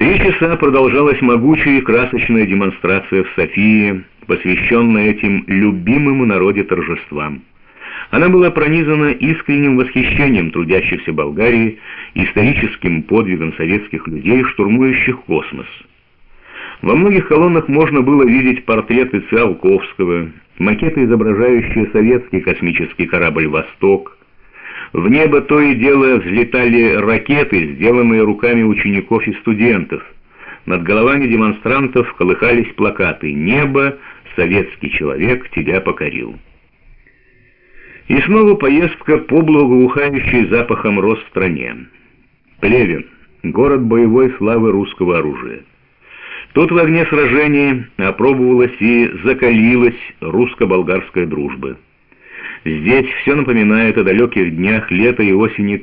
3 часа продолжалась могучая и красочная демонстрация в Софии, посвященная этим любимым у народе торжествам. Она была пронизана искренним восхищением трудящихся Болгарии, историческим подвигом советских людей, штурмующих космос. Во многих колоннах можно было видеть портреты Циолковского, макеты, изображающие советский космический корабль «Восток». В небо то и дело взлетали ракеты, сделанные руками учеников и студентов. Над головами демонстрантов колыхались плакаты «Небо, советский человек тебя покорил». И снова поездка по благоухающей запахом роз стране. Плевен, город боевой славы русского оружия. Тут в огне сражений опробовалась и закалилась русско-болгарская дружба. Здесь все напоминает о далеких днях лета и осени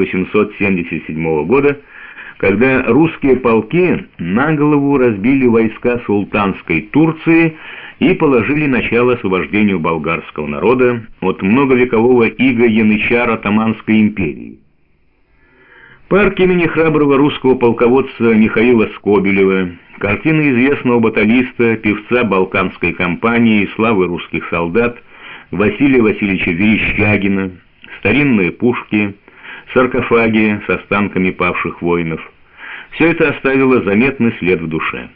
1877 года, когда русские полки на голову разбили войска султанской Турции и положили начало освобождению болгарского народа от многовекового ига янычар Отоманской империи. Парк имени храброго русского полководца Михаила Скобелева, картины известного баталиста, певца Балканской кампании и славы русских солдат Василия Васильевича Верещагина, старинные пушки, саркофаги с останками павших воинов — все это оставило заметный след в душе.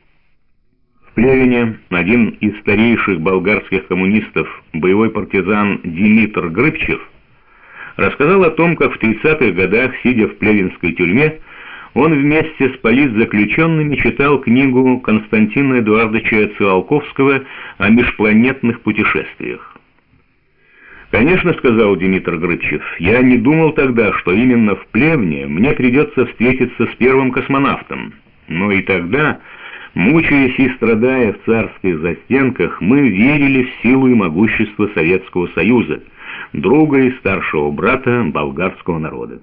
В Плевене один из старейших болгарских коммунистов, боевой партизан Димитр Грыбчев, рассказал о том, как в 30-х годах, сидя в плевенской тюрьме, он вместе с политзаключенными читал книгу Константина Эдуардовича Циолковского о межпланетных путешествиях. «Конечно, — сказал Димитр Грыбчев, — я не думал тогда, что именно в Плевне мне придется встретиться с первым космонавтом. Но и тогда, мучаясь и страдая в царских застенках, мы верили в силу и могущество Советского Союза, друга и старшего брата болгарского народа».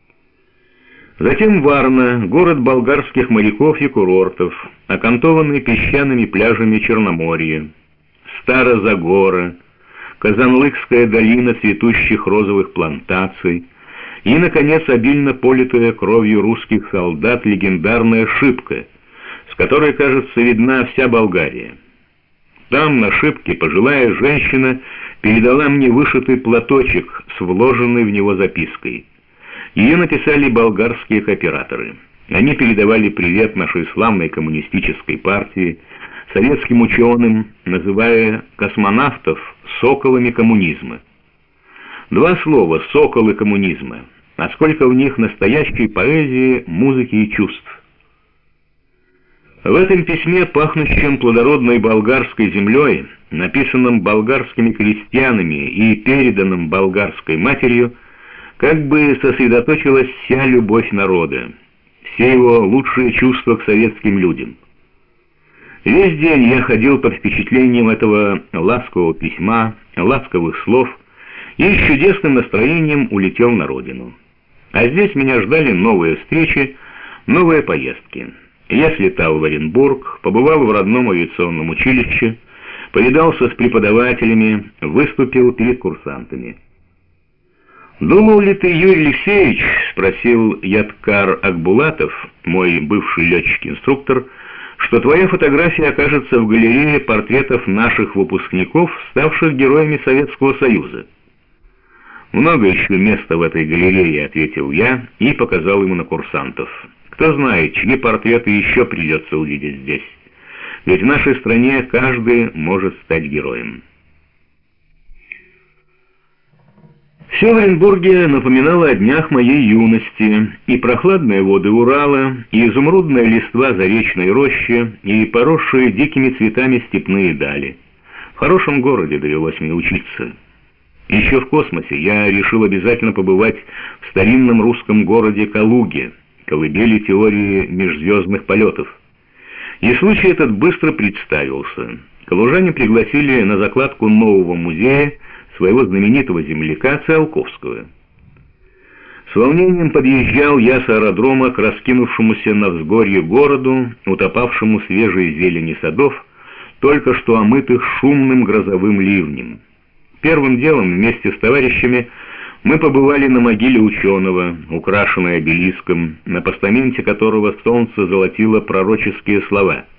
Затем Варна, город болгарских моряков и курортов, окантованный песчаными пляжами Черноморья, Стара-Загора, Казанлыкская долина цветущих розовых плантаций и, наконец, обильно политая кровью русских солдат легендарная Шипка, с которой, кажется, видна вся Болгария. Там, на Шипке, пожилая женщина передала мне вышитый платочек с вложенной в него запиской. Ее написали болгарские кооператоры. Они передавали привет нашей славной коммунистической партии, советским ученым, называя космонавтов соколами коммунизма. 2 слова «соколы коммунизма», а сколько в них настоящей поэзии, музыки и чувств. В этом письме, пахнущем плодородной болгарской землей, написанном болгарскими крестьянами и переданном болгарской матерью, как бы сосредоточилась вся любовь народа, все его лучшие чувства к советским людям. Весь день я ходил под впечатлением этого ласкового письма, ласковых слов, и с чудесным настроением улетел на родину. А здесь меня ждали новые встречи, новые поездки. Я слетал в Оренбург, побывал в родном авиационном училище, повидался с преподавателями, выступил перед курсантами. «Думал ли ты, Юрий Алексеевич, — спросил Ядкар Акбулатов, мой бывший летчик-инструктор, — что твоя фотография окажется в галерее портретов наших выпускников, ставших героями Советского Союза?» «Много еще места в этой галерее, — ответил я и показал ему на курсантов. Кто знает, чьи портреты еще придется увидеть здесь. Ведь в нашей стране каждый может стать героем». Все в Оренбурге напоминало о днях моей юности, и прохладные воды Урала, и изумрудная листва заречной рощи, и поросшие дикими цветами степные дали. В хорошем городе довелось мне учиться. Еще в космосе я решил обязательно побывать в старинном русском городе Калуге, колыбели теории межзвездных полетов. И случай этот быстро представился. Калужане пригласили на закладку нового музея своего знаменитого земляка Циолковского. С волнением подъезжал я с аэродрома к раскинувшемуся на взгорье городу, утопавшему в свежей зелени садов, только что омытых шумным грозовым ливнем. Первым делом вместе с товарищами Мы побывали на могиле ученого, украшенной обелиском, на постаменте которого солнце золотило пророческие слова —